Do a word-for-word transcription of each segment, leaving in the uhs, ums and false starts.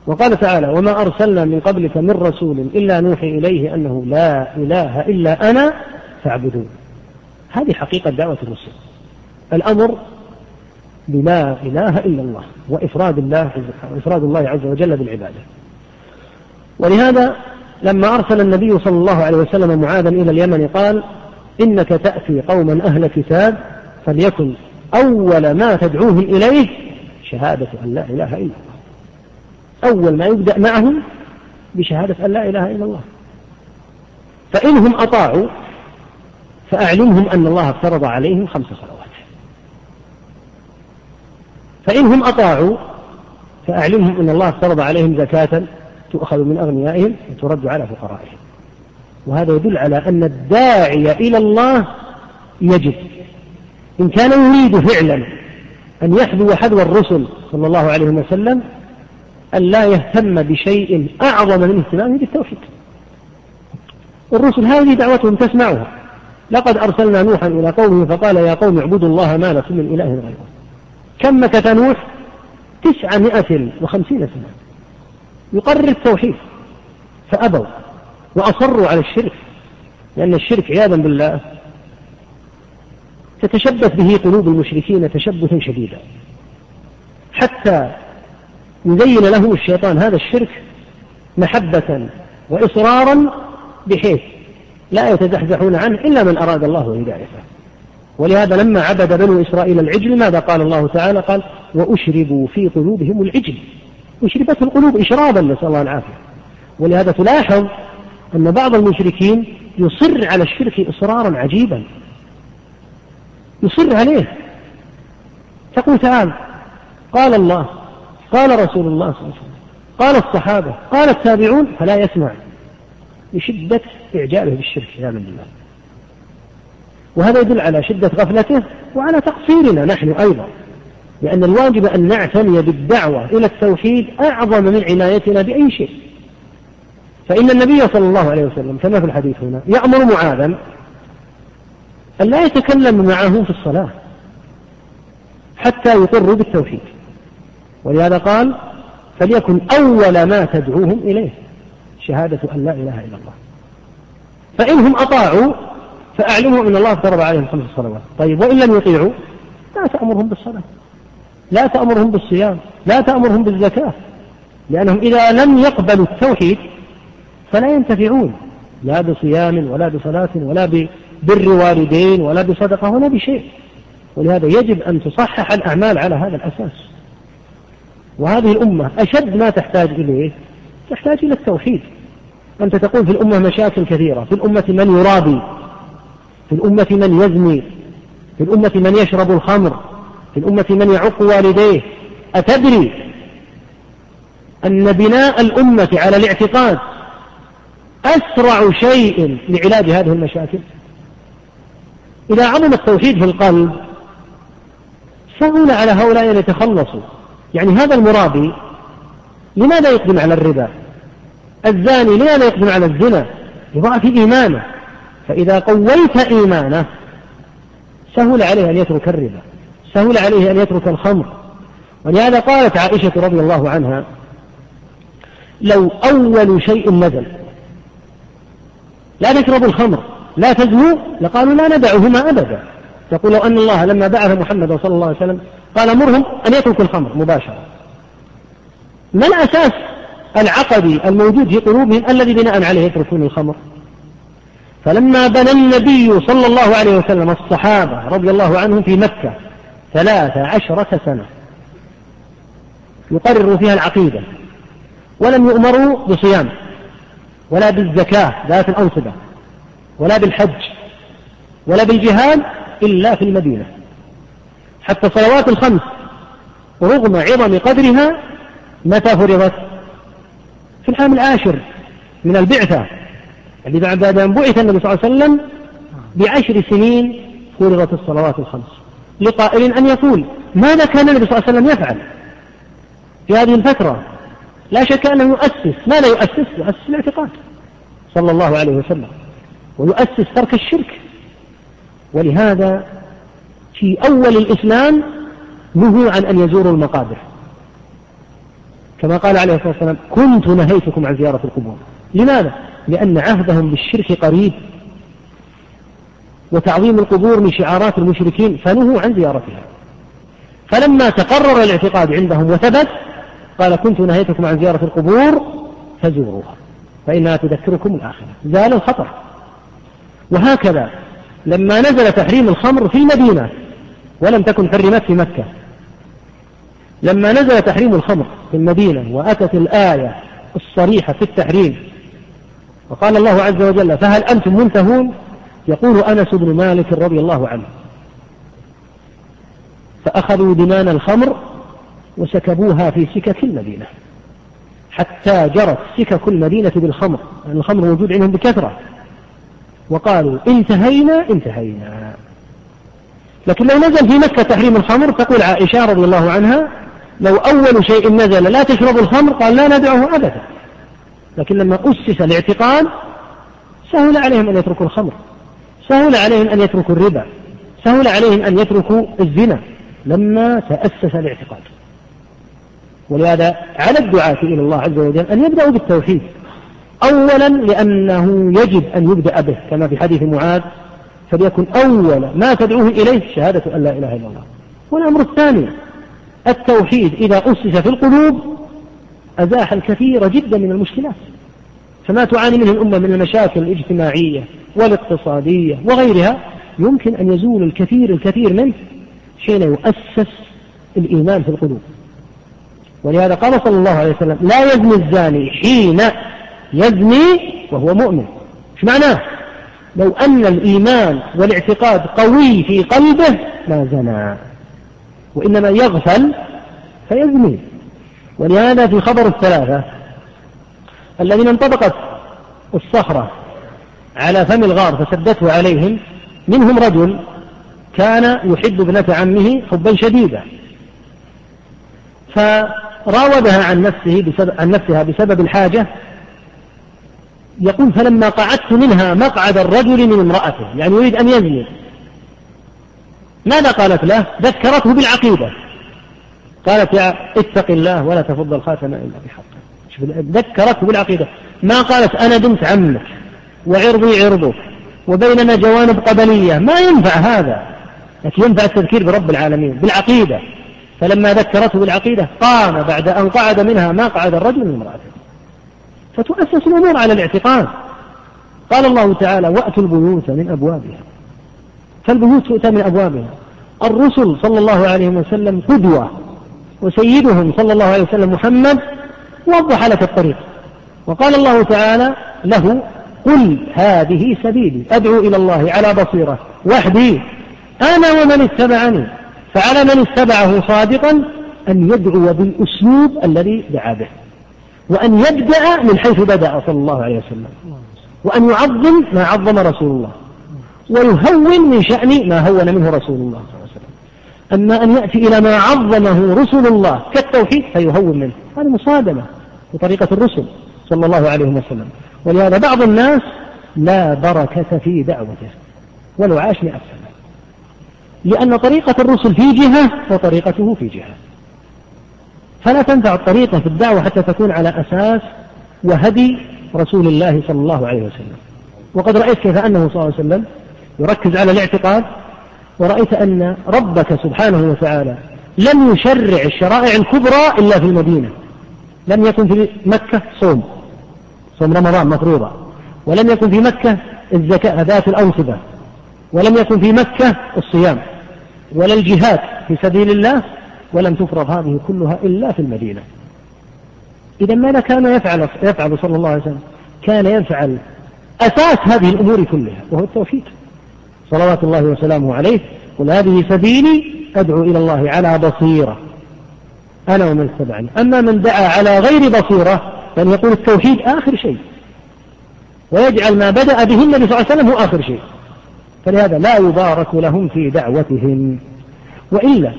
وقال تعالى وما أرسلنا من قبلك من رسول إلا نوحي إليه أنه لا إله إلا أنا فاعبدون. هذه حقيقة دعوة المسلم، الأمر بلا إله إلا الله وإفراد الله, وإفراد الله عز وجل بالعبادة. ولهذا لما أرسل النبي صلى الله عليه وسلم معاذا إلى اليمن قال إنك تأتي قوما أهل كتاب فليكن أول ما تدعوهم إليه شهادة أن لا إله إلا الله. أول ما يبدأ معهم بشهادة أن لا إله إلا الله، فإنهم أطاعوا فأعلمهم أن الله افترض عليهم خمس صلوات، فإنهم أطاعوا فأعلمهم أن الله افترض عليهم زكاة تؤخذ من أغنيائهم وترد على فقرائهم. وهذا يدل على أن الداعي إلى الله يجب إن كان يريد فعلا أن يحذو حذو الرسل صلى الله عليه وسلم أن لا يهتم بشيء أعظم من اهتمامه بالتوحيد. الرسل هذه دعوتهم تسمعها، لقد أرسلنا نوحا إلى قومه فقال يا قوم اعبدوا الله ما لكم من إله غيره. كم مكث نوح؟ تسعمائة وخمسين سنة يقرر التوحيد فأبوا وأصروا على الشرك، لأن الشرك عياذا بالله تتشبث به قلوب المشركين تشبثا شديدا، حتى يزين لهم الشيطان هذا الشرك محبة وإصرارا بحيث لا يتزحزحون عنه إلا من أراد الله هدايته. ولهذا لما عبد بنو إسرائيل العجل ماذا قال الله تعالى؟ قال وأشربوا في قلوبهم العجل، أشربت القلوب إشرابا نسأل الله العافية. ولهذا تلاحظ أن بعض المشركين يصر على الشرك إصرارا عجيبا، يصر عليه. تقول تعالى قال الله قال رسول الله صلى الله عليه وسلم قال الصحابة قال التابعون، فلا يسمع لشدة إعجابه بالشرك عياذا بالله. وهذا يدل على شدة غفلته وعلى تقصيرنا نحن أيضا، لأن الواجب أن نعتني بالدعوة إلى التوحيد أعظم من عنايتنا بأي شيء. فإن النبي صلى الله عليه وسلم كما في الحديث هنا يأمر معاذا أن لا يتكلم معه في الصلاة حتى يقروا بالتوحيد، ولهذا قال فليكن أول ما تدعوهم إليه شهادة أن لا إله إلا الله. فإنهم أطاعوا فأعلموا أن الله افترض عليهم خمس صلوات. طيب وإن لم يطيعوا لا تأمرهم بالصلاة، لا تأمرهم بالصيام، لا تأمرهم بالزكاة، لأنهم إذا لم يقبلوا التوحيد فلا ينتفعون لا بصيام ولا بصلاة ولا ببر والدين ولا بصدقة ولا بشيء. ولهذا يجب أن تصحح الأعمال على هذا الأساس. وهذه الأمة أشد ما تحتاج إليه تحتاج إلى التوحيد. أنت تقول في الأمة مشاكل كثيرة، في الأمة من يرابي، في الأمة من يزني، في الأمة من يشرب الخمر، في الأمة من يعق والديه. أتدري أن بناء الأمة على الاعتقاد أسرع شيء لعلاج هذه المشاكل؟ إذا عظم التوحيد في القلب سهل على هؤلاء أن يتخلصوا. يعني هذا المرابي لماذا يقدم على الربا؟ الزاني لماذا يقدم على الزنا؟ لضعف إيمانه. فإذا قويت إيمانه سهل عليه أن يترك الربا، سهل عليه أن يترك الخمر. ولهذا قالت عائشة رضي الله عنها لو أول شيء نزل لا تشربوا الخمر لا تزنوا لقالوا لا ندعهما أبدا. تقول لو أن الله لما بعث محمد صلى الله عليه وسلم قال مرهم أن يتركوا الخمر مباشرة. ما الأساس العقدي الموجود في قلوبهم الذي بناء عليه يتركون الخمر؟ فلما بنى النبي صلى الله عليه وسلم الصحابة رضي الله عنهم في مكة ثلاث عشرة سنة يقرروا فيها العقيدة، ولم يؤمروا بصيام ولا بالزكاة ذات الأنصبة ولا بالحج ولا بالجهاد إلا في المدينة. حتى صلوات الخمس رغم عظم قدرها متى فرضت؟ في العام العاشر من البعثة، اللي بعد أن بعث النبي صلى الله عليه وسلم بعشر سنين فرضت الصلوات الخمس. لقائل أن يقول ماذا كان النبي صلى الله عليه وسلم يفعل في هذه الفترة؟ لا شك أنه يؤسس. ماذا يؤسس؟ يؤسس الاعتقاد صلى الله عليه وسلم، ويؤسس ترك الشرك. ولهذا في أول الإسلام نهوا عن أن يزوروا المقابر، كما قال عليه الصلاة والسلام كنت نهيتكم عن زيارة القبور. لماذا؟ لأن عهدهم بالشرك قريب، وتعظيم القبور من شعارات المشركين فنهوا عن زيارتها. فلما تقرر الاعتقاد عندهم وثبت قال كنت نهيتكم عن زيارة القبور فزوروها فإنها تذكركم الآخرة، زال الخطر. وهكذا لما نزل تحريم الخمر في المدينة ولم تكن حرمت في مكة، لما نزل تحريم الخمر في المدينة وأتت الآية الصريحة في التحريم وقال الله عز وجل فهل أنتم منتهون، يقول أنس بن مالك رضي الله عنه فأخذوا دمان الخمر وسكبوها في سكك المدينة حتى جرت سكك المدينة بالخمر، يعني الخمر موجود عندهم بكثرة، وقالوا انتهينا انتهينا. لكن لو نزل في مكة تحريم الخمر تقول عائشة رضي الله عنها لو أول شيء نزل لا تشرب الخمر قال لا ندعه أبدا. لكن لما أسس الاعتقاد سهل عليهم أن يتركوا الخمر، سهل عليهم أن يتركوا الربا، سهل عليهم أن يتركوا الزنا لما تأسس الاعتقاد. ولهذا على الدعاة إلى الله عز وجل أن يبدأوا بالتوحيد أولا، لأنه يجب أن يبدأ به كما في حديث معاذ فليكن أول ما تدعوه إليه شهادة أن لا إله إلا الله. والأمر الثاني التوحيد إذا أسس في القلوب أزاح الكثير جدا من المشكلات، فما تعاني منه الأمة من المشاكل الاجتماعية والاقتصادية وغيرها يمكن أن يزول الكثير الكثير منه حين يؤسس الإيمان في القلوب. ولهذا قال صلى الله عليه وسلم لا يزني الزاني حين يزني وهو مؤمن. ايش معناه؟ لو أن الإيمان والاعتقاد قوي في قلبه ما زنى، وإنما يغفل فيزني. ولهذا في خبر الثلاثة الذين انطبقت الصخرة على فم الغار فسدته عليهم، منهم رجل كان يحب ابنة عمه حبا شديدا فراودها عن نفسه بسبب عن نفسها بسبب الحاجة. يقول فلما قعدت منها مقعد الرجل من امرأته، يعني يريد أن يزني، ماذا قالت له؟ ذكرته بالعقيدة، قالت يا اتق الله ولا تفض الخاتم إلا بحقه. ذكرته بالعقيدة، ما قالت أنا بنت عمك وعرضي عرضك وبيننا جوانب قبلية، ما ينفع هذا، لكن ينفع التذكير برب العالمين بالعقيدة. فلما ذكرته بالعقيدة قام بعد أن قعد منها ما قعد الرجل من امرأته. فتؤسس الأمور على الاعتقاد. قال الله تعالى وأتوا البيوت من أبوابها، فالبيوت تؤتى من أبوابها. الرسل صلى الله عليه وسلم قدوة، وسيدهم صلى الله عليه وسلم محمد وضح لك الطريق. وقال الله تعالى له قل هذه سبيلي أدعو إلى الله على بصيرة وحدي أنا ومن اتبعني. فعلى من اتبعه صادقا أن يدعو بالأسلوب الذي دعا به، وأن يبدأ من حيث بدأ صلى الله عليه وسلم، وأن يعظم ما عظم رسول الله، ويهون من شأن ما هون منه رسول الله صلى الله عليه وسلم. أما أن يأتي إلى ما عظمه رسول الله كالتوحيد فيهون منه، هذه مصادمة بطريقة الرسل صلى الله عليه وسلم. ولهذا بعض الناس لا بركة في دعوته ولو عاش مئة سنة، لأن طريقة الرسل في جهة وطريقته في جهة، فلا تنفع الطريقة في الدعوة حتى تكون على أساس وهدي رسول الله صلى الله عليه وسلم. وقد رأيت كيف أنه صلى الله عليه وسلم يركز على الاعتقاد، ورأيت أن ربك سبحانه وتعالى لم يشرع الشرائع الكبرى إلا في المدينة. لم يكن في مكة صوم صوم رمضان مفروضة، ولم يكن في مكة الزكاة ذات الأنصبة، ولم يكن في مكة الصيام ولا الجهاد في سبيل الله، ولم تفرض هذه كلها إلا في المدينة. إذا ماذا كان يفعل يفعل صلى الله عليه وسلم؟ كان يفعل أساس هذه الأمور كلها وهو التوحيد صلوات الله وسلامه عليه. قل هذه سبيلي أدعو إلى الله على بصيرة أنا ومن اتبعني. أما من دعا على غير بصيرة فأن يقول التوحيد آخر شيء، ويجعل ما بدأ به النبي صلى الله عليه وسلم هو آخر شيء، فلهذا لا يبارك لهم في دعوتهم. وإلا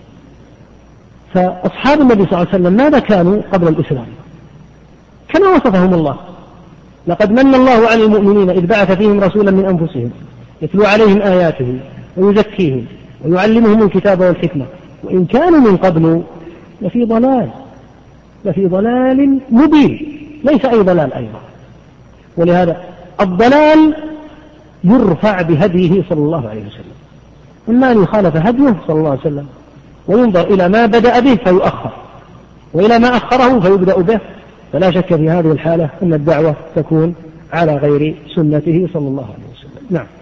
فأصحاب النبي صلى الله عليه وسلم ماذا كانوا قبل الإسلام؟ كما وصفهم الله لقد من الله على المؤمنين إذ بعث فيهم رسولا من أنفسهم يتلو عليهم آياته ويزكيهم ويعلمهم الكتاب والحكمة وإن كانوا من قبل لفي ضلال. لفي ضلال مبين، ليس أي ضلال أيضا. ولهذا الضلال يرفع بهديه صلى الله عليه وسلم، إما أن يخالف هديه صلى الله عليه وسلم وينظر إلى ما بدأ به فيؤخر، وإلى ما أخره فيبدأ به. فلا شك في هذه الحالة أن الدعوة تكون على غير سنته صلى الله عليه وسلم. نعم.